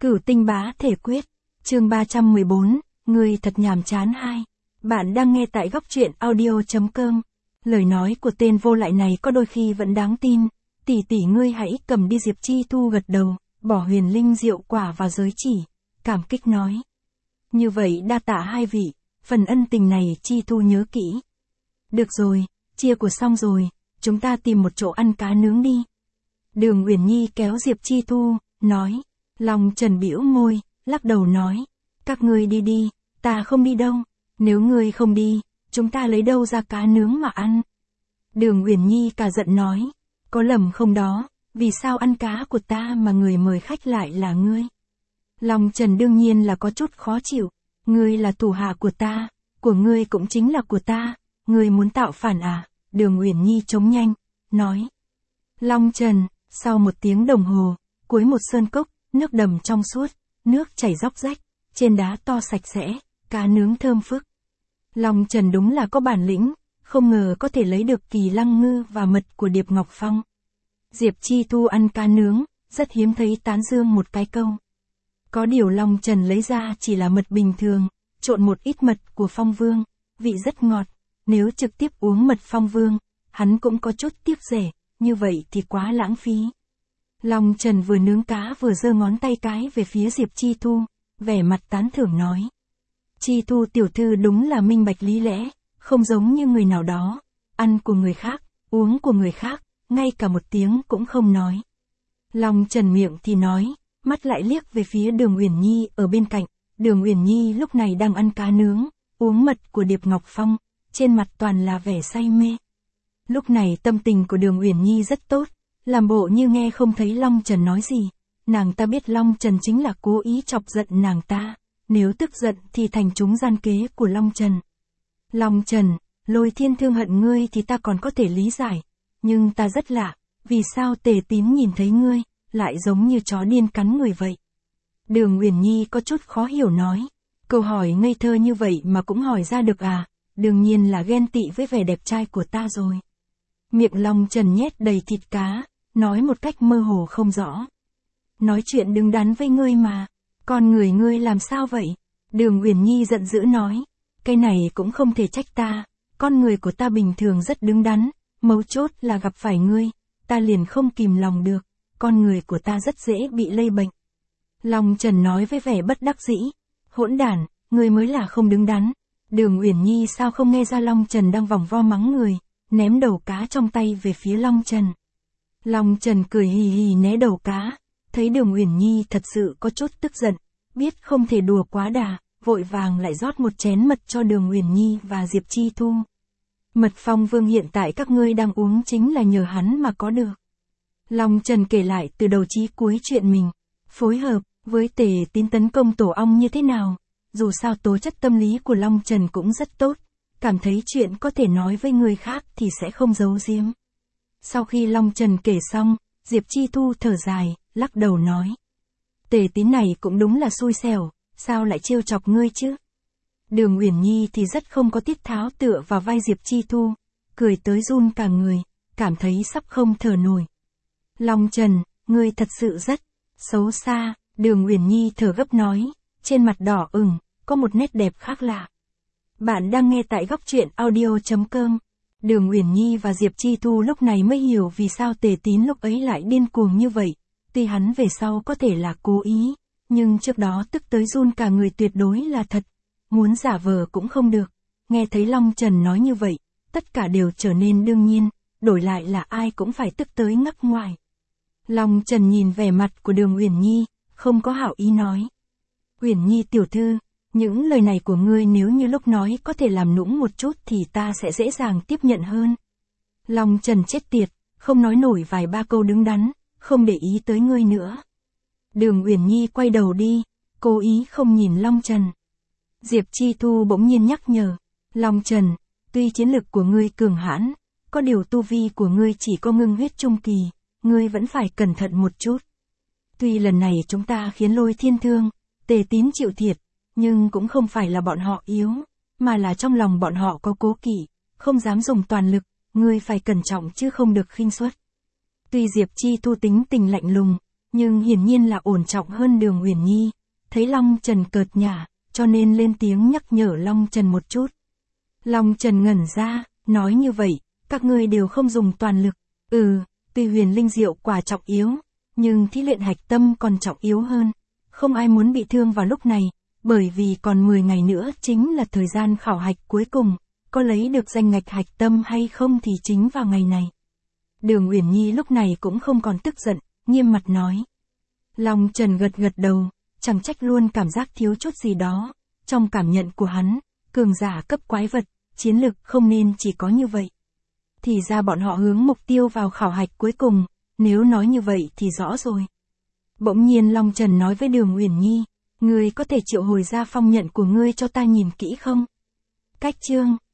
Cửu tinh bá thể quyết, chương 314, người thật nhàm chán 2. Bạn đang nghe tại góc truyện audio.com. Lời nói của tên vô lại này có đôi khi vẫn đáng tin. Tỷ tỷ ngươi hãy cầm đi. Diệp Chi Thu gật đầu, bỏ huyền linh diệu quả vào giới chỉ, cảm kích nói. Như vậy đa tạ hai vị, phần ân tình này Chi Thu nhớ kỹ. Được rồi, chia của xong rồi, chúng ta tìm một chỗ ăn cá nướng đi. Đường Uyển Nhi kéo Diệp Chi Thu, nói. Long Trần bĩu môi, lắc đầu nói. Các ngươi đi đi, ta không đi đâu. Nếu ngươi không đi, chúng ta lấy đâu ra cá nướng mà ăn? Đường Uyển Nhi cả giận nói. Có lầm không đó, vì sao ăn cá của ta mà người mời khách lại là ngươi? Long Trần đương nhiên là có chút khó chịu. Ngươi là thủ hạ của ta, của ngươi cũng chính là của ta. Ngươi muốn tạo phản à? Đường Uyển Nhi chống nhanh, nói. Long Trần, sau một tiếng đồng hồ, cuối một sơn cốc, nước đầm trong suốt, nước chảy róc rách, trên đá to sạch sẽ, cá nướng thơm phức. Long Trần đúng là có bản lĩnh, không ngờ có thể lấy được kỳ lăng ngư và mật của Điệp Ngọc Phong. Diệp Chi Thu ăn cá nướng, rất hiếm thấy tán dương một cái câu. Có điều Long Trần lấy ra chỉ là mật bình thường, trộn một ít mật của Phong Vương, vị rất ngọt, nếu trực tiếp uống mật Phong Vương, hắn cũng có chút tiếc rẻ, như vậy thì quá lãng phí. Long Trần vừa nướng cá vừa giơ ngón tay cái về phía Diệp Chi Thu, vẻ mặt tán thưởng nói. Chi Thu tiểu thư đúng là minh bạch lý lẽ, không giống như người nào đó, ăn của người khác, uống của người khác, ngay cả một tiếng cũng không nói. Long Trần miệng thì nói, mắt lại liếc về phía Đường Uyển Nhi ở bên cạnh. Đường Uyển Nhi lúc này đang ăn cá nướng, uống mật của Điệp Ngọc Phong, trên mặt toàn là vẻ say mê. Lúc này tâm tình của Đường Uyển Nhi rất tốt, làm bộ như nghe không thấy Long Trần nói gì. Nàng ta biết Long Trần chính là cố ý chọc giận nàng ta, nếu tức giận thì thành trúng gian kế của Long Trần. Long Trần, Lôi Thiên thương hận ngươi thì ta còn có thể lý giải, nhưng ta rất lạ, vì sao Tề Tín nhìn thấy ngươi, lại giống như chó điên cắn người vậy? Đường Uyển Nhi có chút khó hiểu nói, câu hỏi ngây thơ như vậy mà cũng hỏi ra được à, đương nhiên là ghen tị với vẻ đẹp trai của ta rồi. Miệng Long Trần nhét đầy thịt cá, nói một cách mơ hồ không rõ. Nói chuyện đứng đắn với ngươi mà, con người ngươi làm sao vậy? Đường Uyển Nhi giận dữ nói, cái này cũng không thể trách ta, con người của ta bình thường rất đứng đắn, mấu chốt là gặp phải ngươi, ta liền không kìm lòng được, con người của ta rất dễ bị lây bệnh. Long Trần nói với vẻ bất đắc dĩ, hỗn đản, ngươi mới là không đứng đắn. Đường Uyển Nhi sao không nghe ra Long Trần đang vòng vo mắng người, ném đầu cá trong tay về phía Long Trần. Long Trần cười hì hì né đầu cá, thấy Đường Uyển Nhi thật sự có chút tức giận, biết không thể đùa quá đà, vội vàng lại rót một chén mật cho Đường Uyển Nhi và Diệp Chi Thu. Mật Phong Vương hiện tại các ngươi đang uống chính là nhờ hắn mà có được. Long Trần kể lại từ đầu chí cuối chuyện mình, phối hợp với Tề Tín tấn công tổ ong như thế nào. Dù sao tố chất tâm lý của Long Trần cũng rất tốt, cảm thấy chuyện có thể nói với người khác thì sẽ không giấu giếm. Sau khi Long Trần kể xong, Diệp Chi Thu thở dài, lắc đầu nói. Tề Tín này cũng đúng là xui xẻo, sao lại trêu chọc ngươi chứ? Đường Uyển Nhi thì rất không có tiết tháo tựa vào vai Diệp Chi Thu, cười tới run cả người, cảm thấy sắp không thở nổi. Long Trần, ngươi thật sự rất xấu xa, Đường Uyển Nhi thở gấp nói, trên mặt đỏ ửng, có một nét đẹp khác lạ. Bạn đang nghe tại góc truyện audio.com. Đường Uyển Nhi và Diệp Chi Thu lúc này mới hiểu vì sao Tề Tín lúc ấy lại điên cuồng như vậy. Tuy hắn về sau có thể là cố ý, nhưng trước đó tức tới run cả người tuyệt đối là thật. Muốn giả vờ cũng không được. Nghe thấy Long Trần nói như vậy, tất cả đều trở nên đương nhiên, đổi lại là ai cũng phải tức tới ngắc ngoài. Long Trần nhìn vẻ mặt của Đường Uyển Nhi, không có hảo ý nói. Uyển Nhi tiểu thư, những lời này của ngươi nếu như lúc nói có thể làm nũng một chút thì ta sẽ dễ dàng tiếp nhận hơn. Long Trần chết tiệt, không nói nổi vài ba câu đứng đắn, không để ý tới ngươi nữa. Đường Uyển Nhi quay đầu đi, cố ý không nhìn Long Trần. Diệp Chi Thu bỗng nhiên nhắc nhở, Long Trần, tuy chiến lực của ngươi cường hãn, có điều tu vi của ngươi chỉ có ngưng huyết trung kỳ, ngươi vẫn phải cẩn thận một chút. Tuy lần này chúng ta khiến Lôi Thiên thương, Tề Tín chịu thiệt, nhưng cũng không phải là bọn họ yếu, mà là trong lòng bọn họ có cố kỵ, không dám dùng toàn lực, ngươi phải cẩn trọng chứ không được khinh suất. Tuy Diệp Chi Thu tính tình lạnh lùng, nhưng hiển nhiên là ổn trọng hơn Đường Uyển Nhi. Thấy Long Trần cợt nhả, cho nên lên tiếng nhắc nhở Long Trần một chút. Long Trần ngẩn ra, nói như vậy, các ngươi đều không dùng toàn lực. Tuy huyền linh diệu quả trọng yếu, nhưng thí luyện hạch tâm còn trọng yếu hơn. Không ai muốn bị thương vào lúc này, bởi vì còn 10 ngày nữa chính là thời gian khảo hạch cuối cùng, có lấy được danh ngạch hạch tâm hay không thì chính vào ngày này. Đường Uyển Nhi lúc này cũng không còn tức giận, nghiêm mặt nói. Long Trần gật gật đầu, chẳng trách luôn cảm giác thiếu chút gì đó. Trong cảm nhận của hắn, cường giả cấp quái vật, chiến lực không nên chỉ có như vậy. Thì ra bọn họ hướng mục tiêu vào khảo hạch cuối cùng, nếu nói như vậy thì rõ rồi. Bỗng nhiên Long Trần nói với Đường Uyển Nhi, ngươi có thể triệu hồi ra phong nhận của ngươi cho ta nhìn kỹ không? Cách chương